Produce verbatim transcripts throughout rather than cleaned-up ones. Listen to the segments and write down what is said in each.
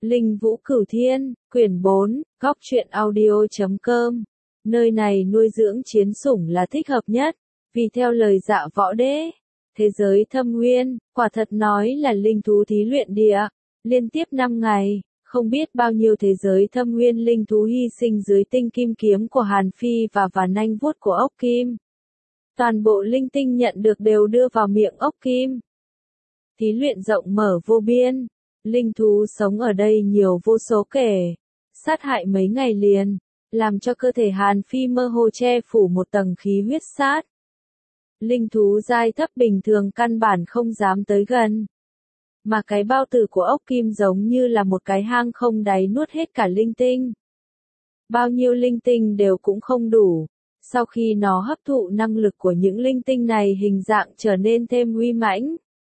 Linh Vũ Cửu Thiên, quyển bốn, góc truyện audio chấm com. Nơi này nuôi dưỡng chiến sủng là thích hợp nhất, vì theo lời Dạ Võ Đế, thế giới thâm nguyên, quả thật nói là linh thú thí luyện địa, liên tiếp năm ngày, không biết bao nhiêu thế giới thâm nguyên linh thú hy sinh dưới tinh kim kiếm của Hàn Phi và và nanh vuốt của ốc kim. Toàn bộ linh tinh nhận được đều đưa vào miệng ốc kim. Thí luyện rộng mở vô biên, linh thú sống ở đây nhiều vô số kể, sát hại mấy ngày liền, làm cho cơ thể Hàn Phi mơ hồ che phủ một tầng khí huyết sát. Linh thú giai thấp bình thường căn bản không dám tới gần. Mà cái bao tử của ốc kim giống như là một cái hang không đáy nuốt hết cả linh tinh. Bao nhiêu linh tinh đều cũng không đủ. Sau khi nó hấp thụ năng lực của những linh tinh này hình dạng trở nên thêm uy mãnh.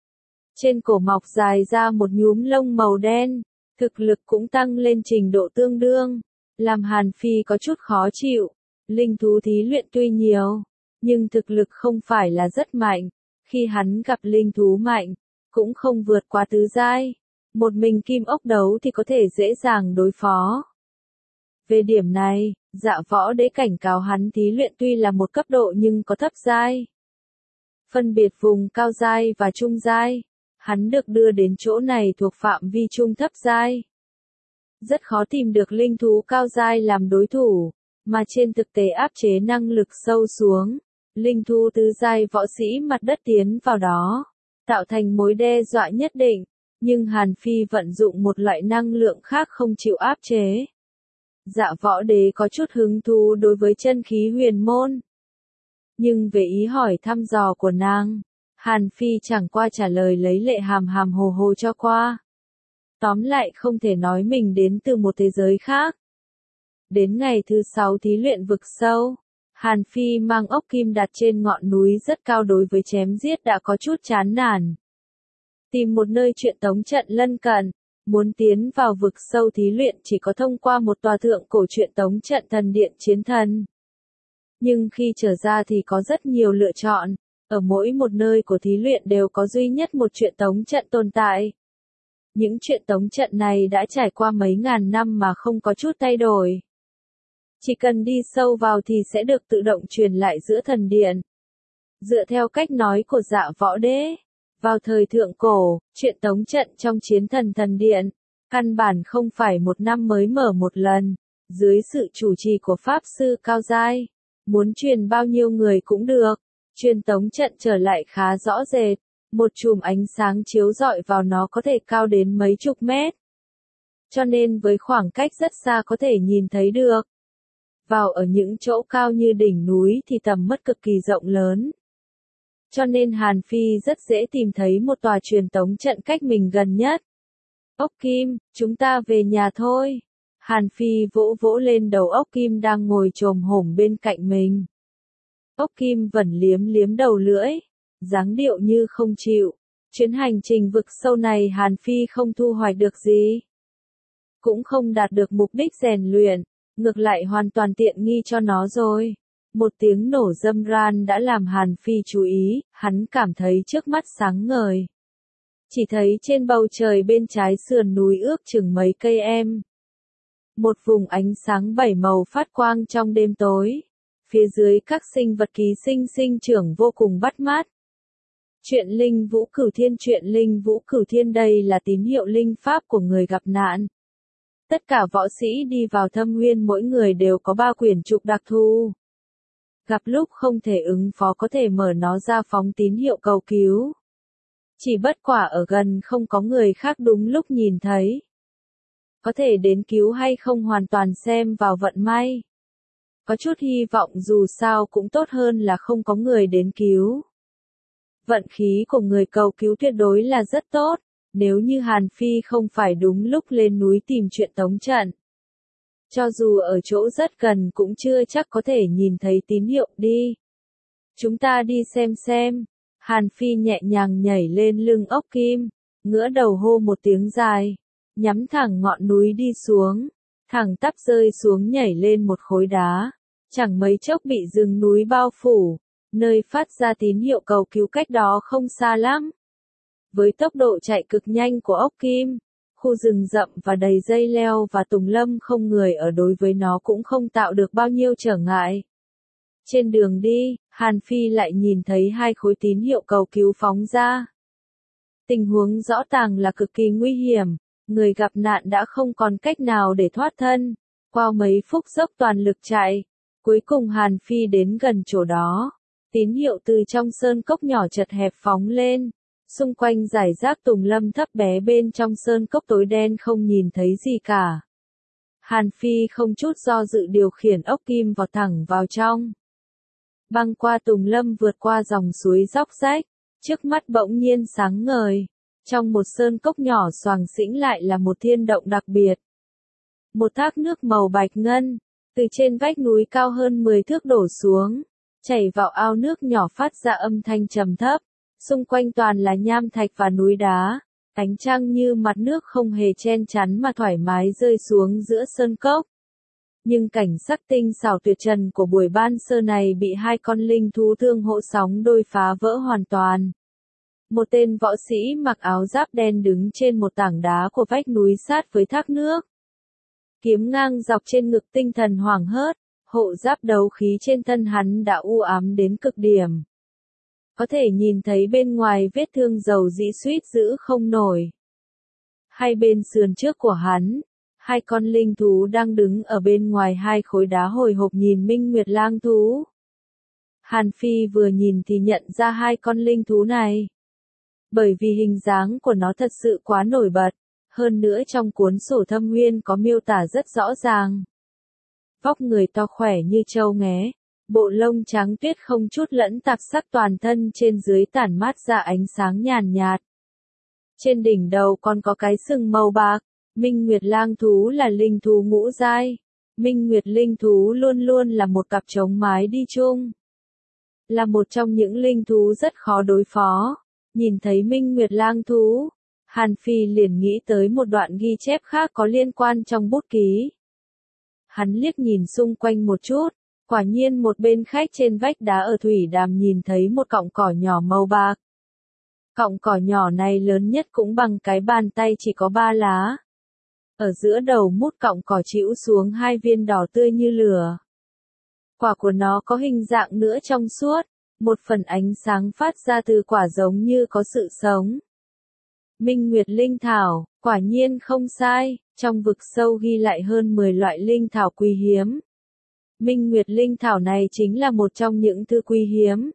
Trên cổ mọc dài ra một nhúm lông màu đen, thực lực cũng tăng lên trình độ tương đương, làm Hàn Phi có chút khó chịu. Linh thú thí luyện tuy nhiều, nhưng thực lực không phải là rất mạnh. Khi hắn gặp linh thú mạnh, cũng không vượt qua tứ giai. Một mình kim ốc đấu thì có thể dễ dàng đối phó. Về điểm này, Dạ Võ Đế cảnh cáo hắn thí luyện tuy là một cấp độ nhưng có thấp giai. Phân biệt vùng cao giai và trung giai. Hắn được đưa đến chỗ này thuộc phạm vi trung thấp giai. Rất khó tìm được linh thú cao giai làm đối thủ, mà trên thực tế áp chế năng lực sâu xuống. Linh thú tứ giai võ sĩ mặt đất tiến vào đó, tạo thành mối đe dọa nhất định, nhưng Hàn Phi vận dụng một loại năng lượng khác không chịu áp chế. Dạ Võ Đế có chút hứng thú đối với chân khí huyền môn. Nhưng về ý hỏi thăm dò của nàng, Hàn Phi chẳng qua trả lời lấy lệ hàm hàm hồ hồ cho qua. Tóm lại không thể nói mình đến từ một thế giới khác. Đến ngày thứ sáu thí luyện vực sâu, Hàn Phi mang ốc kim đặt trên ngọn núi rất cao đối với chém giết đã có chút chán nản. Tìm một nơi truyện tống trận lân cận, muốn tiến vào vực sâu thí luyện chỉ có thông qua một tòa thượng cổ truyện tống trận thần điện chiến thần. Nhưng khi trở ra thì có rất nhiều lựa chọn. Ở mỗi một nơi của thí luyện đều có duy nhất một truyện tống trận tồn tại. Những truyện tống trận này đã trải qua mấy ngàn năm mà không có chút thay đổi. Chỉ cần đi sâu vào thì sẽ được tự động truyền lại giữa thần điện. Dựa theo cách nói của Dạ Võ Đế, vào thời thượng cổ, truyện tống trận trong chiến thần thần điện, căn bản không phải một năm mới mở một lần, dưới sự chủ trì của Pháp Sư Cao Giai, muốn truyền bao nhiêu người cũng được. Truyền tống trận trở lại khá rõ rệt, một chùm ánh sáng chiếu rọi vào nó có thể cao đến mấy chục mét. Cho nên với khoảng cách rất xa có thể nhìn thấy được. Vào ở những chỗ cao như đỉnh núi thì tầm mắt cực kỳ rộng lớn. Cho nên Hàn Phi rất dễ tìm thấy một tòa truyền tống trận cách mình gần nhất. Ốc Kim, chúng ta về nhà thôi. Hàn Phi vỗ vỗ lên đầu ốc Kim đang ngồi chồm hổm bên cạnh mình. Ốc Kim vẫn liếm liếm đầu lưỡi, dáng điệu như không chịu. Chuyến hành trình vực sâu này Hàn Phi không thu hoạch được gì. Cũng không đạt được mục đích rèn luyện, ngược lại hoàn toàn tiện nghi cho nó rồi. Một tiếng nổ râm ran đã làm Hàn Phi chú ý, hắn cảm thấy trước mắt sáng ngời. Chỉ thấy trên bầu trời bên trái sườn núi ước chừng mấy cây em. Một vùng ánh sáng bảy màu phát quang trong đêm tối. Phía dưới các sinh vật ký sinh sinh trưởng vô cùng bắt mắt. Truyện Linh Vũ Cửu Thiên Truyện Linh Vũ Cửu Thiên đây là tín hiệu linh pháp của người gặp nạn. Tất cả võ sĩ đi vào thâm nguyên mỗi người đều có ba quyển trục đặc thù. Gặp lúc không thể ứng phó có thể mở nó ra phóng tín hiệu cầu cứu. Chỉ bất quả ở gần không có người khác đúng lúc nhìn thấy. Có thể đến cứu hay không hoàn toàn xem vào vận may. Có chút hy vọng dù sao cũng tốt hơn là không có người đến cứu. Vận khí của người cầu cứu tuyệt đối là rất tốt, nếu như Hàn Phi không phải đúng lúc lên núi tìm truyện tống trận. Cho dù ở chỗ rất gần cũng chưa chắc có thể nhìn thấy tín hiệu đi. Chúng ta đi xem xem. Hàn Phi nhẹ nhàng nhảy lên lưng ốc kim, ngửa đầu hô một tiếng dài, nhắm thẳng ngọn núi đi xuống. Thẳng tắp rơi xuống nhảy lên một khối đá, chẳng mấy chốc bị rừng núi bao phủ, nơi phát ra tín hiệu cầu cứu cách đó không xa lắm. Với tốc độ chạy cực nhanh của ốc kim, khu rừng rậm và đầy dây leo và tùng lâm không người ở đối với nó cũng không tạo được bao nhiêu trở ngại. Trên đường đi, Hàn Phi lại nhìn thấy hai khối tín hiệu cầu cứu phóng ra. Tình huống rõ ràng là cực kỳ nguy hiểm, người gặp nạn đã không còn cách nào để thoát thân. Qua mấy phút dốc toàn lực chạy, cuối cùng Hàn Phi đến gần chỗ đó. Tín hiệu từ trong sơn cốc nhỏ chật hẹp phóng lên. Xung quanh rải rác tùng lâm thấp bé bên trong sơn cốc tối đen không nhìn thấy gì cả. Hàn Phi không chút do dự điều khiển ốc kim vọt thẳng vào trong. Băng qua tùng lâm vượt qua dòng suối róc rách, trước mắt bỗng nhiên sáng ngời. Trong một sơn cốc nhỏ xoàng xĩnh lại là một thiên động đặc biệt. Một thác nước màu bạch ngân, từ trên vách núi cao hơn mười thước đổ xuống, chảy vào ao nước nhỏ phát ra âm thanh trầm thấp. Xung quanh toàn là nham thạch và núi đá, ánh trăng như mặt nước không hề chen chắn mà thoải mái rơi xuống giữa sơn cốc. Nhưng cảnh sắc tinh xảo tuyệt trần của buổi ban sơ này bị hai con linh thú thương hộ sóng đôi phá vỡ hoàn toàn. Một tên võ sĩ mặc áo giáp đen đứng trên một tảng đá của vách núi sát với thác nước. Kiếm ngang dọc trên ngực, tinh thần hoảng hốt, hộ giáp đấu khí trên thân hắn đã u ám đến cực điểm. Có thể nhìn thấy bên ngoài vết thương dầu dĩ suýt giữ không nổi. Hai bên sườn trước của hắn, hai con linh thú đang đứng ở bên ngoài hai khối đá hồi hộp nhìn Minh Nguyệt lang thú. Hàn Phi vừa nhìn thì nhận ra hai con linh thú này. Bởi vì hình dáng của nó thật sự quá nổi bật, hơn nữa trong cuốn sổ Thâm Nguyên có miêu tả rất rõ ràng. Vóc người to khỏe như trâu nghé. Bộ lông trắng tuyết không chút lẫn tạp sắc, toàn thân trên dưới tản mát ra ánh sáng nhàn nhạt. Trên đỉnh đầu còn có cái sừng màu bạc. Minh Nguyệt lang thú là linh thú ngũ giai. Minh Nguyệt linh thú luôn luôn là một cặp trống mái đi chung. Là một trong những linh thú rất khó đối phó. Nhìn thấy Minh Nguyệt lang thú, Hàn Phi liền nghĩ tới một đoạn ghi chép khác có liên quan trong bút ký. Hắn liếc nhìn xung quanh một chút. Quả nhiên một bên khách trên vách đá ở thủy đàm nhìn thấy một cọng cỏ nhỏ màu bạc. Cọng cỏ nhỏ này lớn nhất cũng bằng cái bàn tay, chỉ có ba lá. Ở giữa đầu mút cọng cỏ chĩu xuống hai viên đỏ tươi như lửa. Quả của nó có hình dạng nữa trong suốt, một phần ánh sáng phát ra từ quả giống như có sự sống. Minh Nguyệt linh thảo, quả nhiên không sai, trong vực sâu ghi lại hơn mười loại linh thảo quý hiếm. Minh Nguyệt linh thảo này chính là một trong những thứ quý hiếm.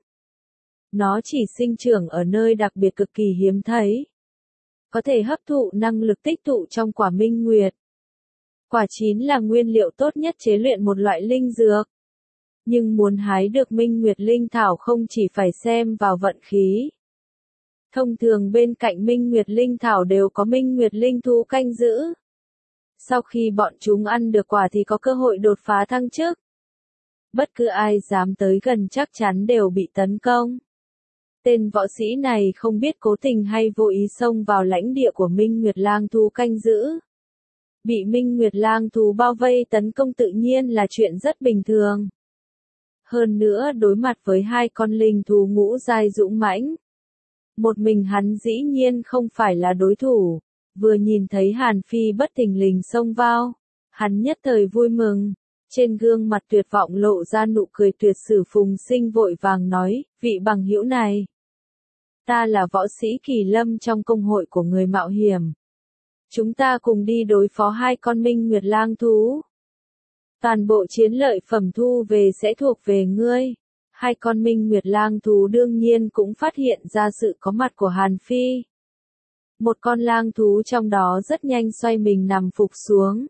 Nó chỉ sinh trưởng ở nơi đặc biệt cực kỳ hiếm thấy. Có thể hấp thụ năng lực tích tụ trong quả Minh Nguyệt. Quả chín là nguyên liệu tốt nhất chế luyện một loại linh dược. Nhưng muốn hái được Minh Nguyệt linh thảo không chỉ phải xem vào vận khí. Thông thường bên cạnh Minh Nguyệt linh thảo đều có Minh Nguyệt linh thú canh giữ. Sau khi bọn chúng ăn được quả thì có cơ hội đột phá thăng chức. Bất cứ ai dám tới gần chắc chắn đều bị tấn công. Tên võ sĩ này không biết cố tình hay vô ý xông vào lãnh địa của Minh Nguyệt lang thú canh giữ. Bị Minh Nguyệt lang thú bao vây tấn công tự nhiên là chuyện rất bình thường. Hơn nữa đối mặt với hai con linh thú ngũ giai dũng mãnh, một mình hắn dĩ nhiên không phải là đối thủ. Vừa nhìn thấy Hàn Phi bất thình lình xông vào, hắn nhất thời vui mừng. Trên gương mặt tuyệt vọng lộ ra nụ cười tuyệt sử. Phùng Sinh vội vàng nói, vị bằng hữu này. Ta là võ sĩ Kỳ Lâm trong công hội của người mạo hiểm. Chúng ta cùng đi đối phó hai con Minh Nguyệt lang thú. Toàn bộ chiến lợi phẩm thu về sẽ thuộc về ngươi. Hai con Minh Nguyệt lang thú đương nhiên cũng phát hiện ra sự có mặt của Hàn Phi. Một con lang thú trong đó rất nhanh xoay mình nằm phục xuống.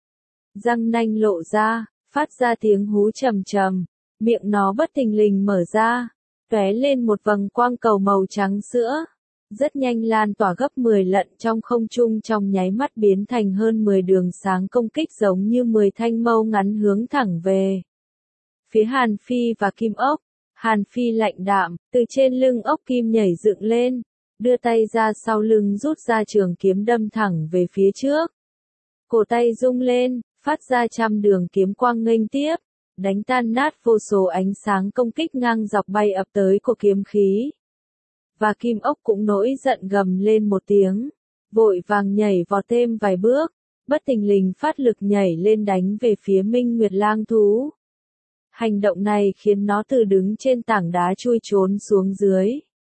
Răng nanh lộ ra, phát ra tiếng hú trầm trầm, miệng nó bất thình lình mở ra, tóe lên một vầng quang cầu màu trắng sữa, rất nhanh lan tỏa gấp mười lần trong không trung, trong nháy mắt biến thành hơn mười đường sáng công kích giống như mười thanh mâu ngắn hướng thẳng về phía Hàn Phi và Kim Ốc. Hàn Phi lạnh đạm, từ trên lưng ốc kim nhảy dựng lên, đưa tay ra sau lưng rút ra trường kiếm đâm thẳng về phía trước. Cổ tay rung lên, phát ra trăm đường kiếm quang nghênh tiếp, đánh tan nát vô số ánh sáng công kích ngang dọc bay ập tới của kiếm khí. Và Kim Ốc cũng nổi giận gầm lên một tiếng, vội vàng nhảy vọt thêm vài bước, bất thình lình phát lực nhảy lên đánh về phía Minh Nguyệt lang thú. Hành động này khiến nó từ đứng trên tảng đá chui trốn xuống dưới.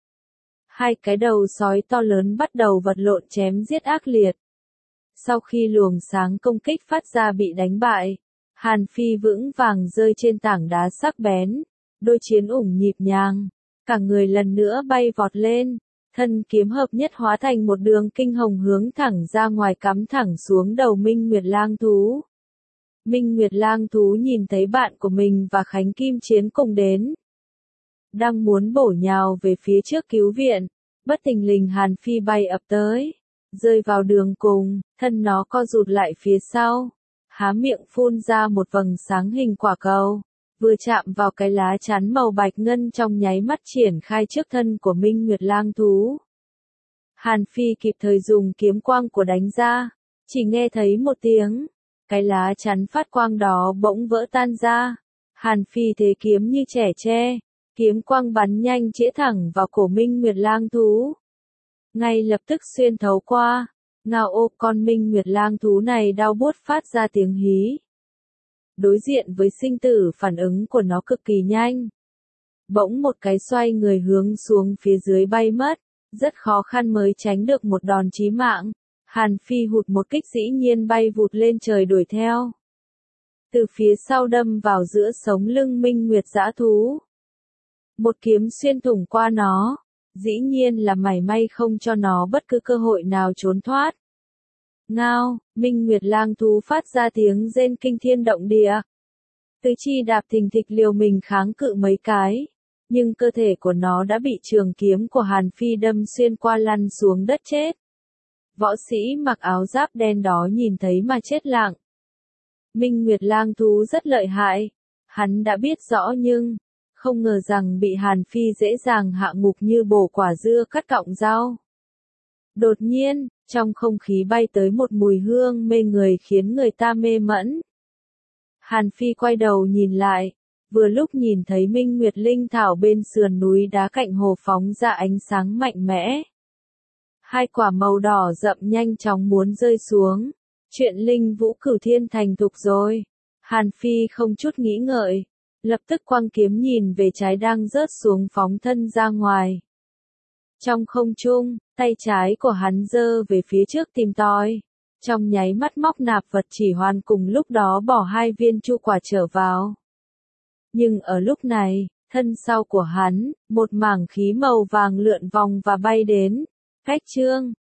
Hai cái đầu sói to lớn bắt đầu vật lộn chém giết ác liệt. Sau khi luồng sáng công kích phát ra bị đánh bại, Hàn Phi vững vàng rơi trên tảng đá sắc bén, đôi chiến ủng nhịp nhàng, cả người lần nữa bay vọt lên, thân kiếm hợp nhất hóa thành một đường kinh hồng hướng thẳng ra ngoài cắm thẳng xuống đầu Minh Nguyệt lang thú. Minh Nguyệt lang thú nhìn thấy bạn của mình và Khánh Kim Chiến cùng đến, đang muốn bổ nhào về phía trước cứu viện, bất thình lình Hàn Phi bay ập tới, rơi vào đường cùng, thân nó co rụt lại phía sau, há miệng phun ra một vầng sáng hình quả cầu, vừa chạm vào cái lá chắn màu bạch ngân trong nháy mắt triển khai trước thân của Minh Nguyệt lang thú. Hàn Phi kịp thời dùng kiếm quang của đánh ra, chỉ nghe thấy một tiếng, cái lá chắn phát quang đó bỗng vỡ tan ra. Hàn Phi thế kiếm như trẻ tre, kiếm quang bắn nhanh chĩa thẳng vào cổ Minh Nguyệt lang thú. Ngay lập tức xuyên thấu qua, ngao ô con Minh Nguyệt lang thú này đau buốt phát ra tiếng hí. Đối diện với sinh tử phản ứng của nó cực kỳ nhanh. Bỗng một cái xoay người hướng xuống phía dưới bay mất, rất khó khăn mới tránh được một đòn chí mạng. Hàn Phi hụt một kích dĩ nhiên bay vụt lên trời đuổi theo. Từ phía sau đâm vào giữa sống lưng Minh Nguyệt dã thú. Một kiếm xuyên thủng qua nó, dĩ nhiên là mảy may không cho nó bất cứ cơ hội nào trốn thoát. Ngao, Minh Nguyệt lang thú phát ra tiếng rên kinh thiên động địa. Tứ chi đạp thình thịch liều mình kháng cự mấy cái, nhưng cơ thể của nó đã bị trường kiếm của Hàn Phi đâm xuyên qua lăn xuống đất chết. Võ sĩ mặc áo giáp đen đó nhìn thấy mà chết lặng. Minh Nguyệt lang thú rất lợi hại, hắn đã biết rõ nhưng không ngờ rằng bị Hàn Phi dễ dàng hạ ngục như bổ quả dưa cắt cọng rau. Đột nhiên, trong không khí bay tới một mùi hương mê người khiến người ta mê mẫn. Hàn Phi quay đầu nhìn lại, vừa lúc nhìn thấy Minh Nguyệt linh thảo bên sườn núi đá cạnh hồ phóng ra ánh sáng mạnh mẽ. Hai quả màu đỏ rậm nhanh chóng muốn rơi xuống. Chuyện linh vũ cửu thiên thành thục rồi. Hàn Phi không chút nghĩ ngợi, lập tức quăng kiếm nhìn về trái đang rớt xuống phóng thân ra ngoài. Trong không trung, tay trái của hắn giơ về phía trước tìm tòi. Trong nháy mắt móc nạp vật chỉ hoàn cùng lúc đó bỏ hai viên chu quả trở vào. Nhưng ở lúc này, thân sau của hắn, một mảng khí màu vàng lượn vòng và bay đến. Cách trương,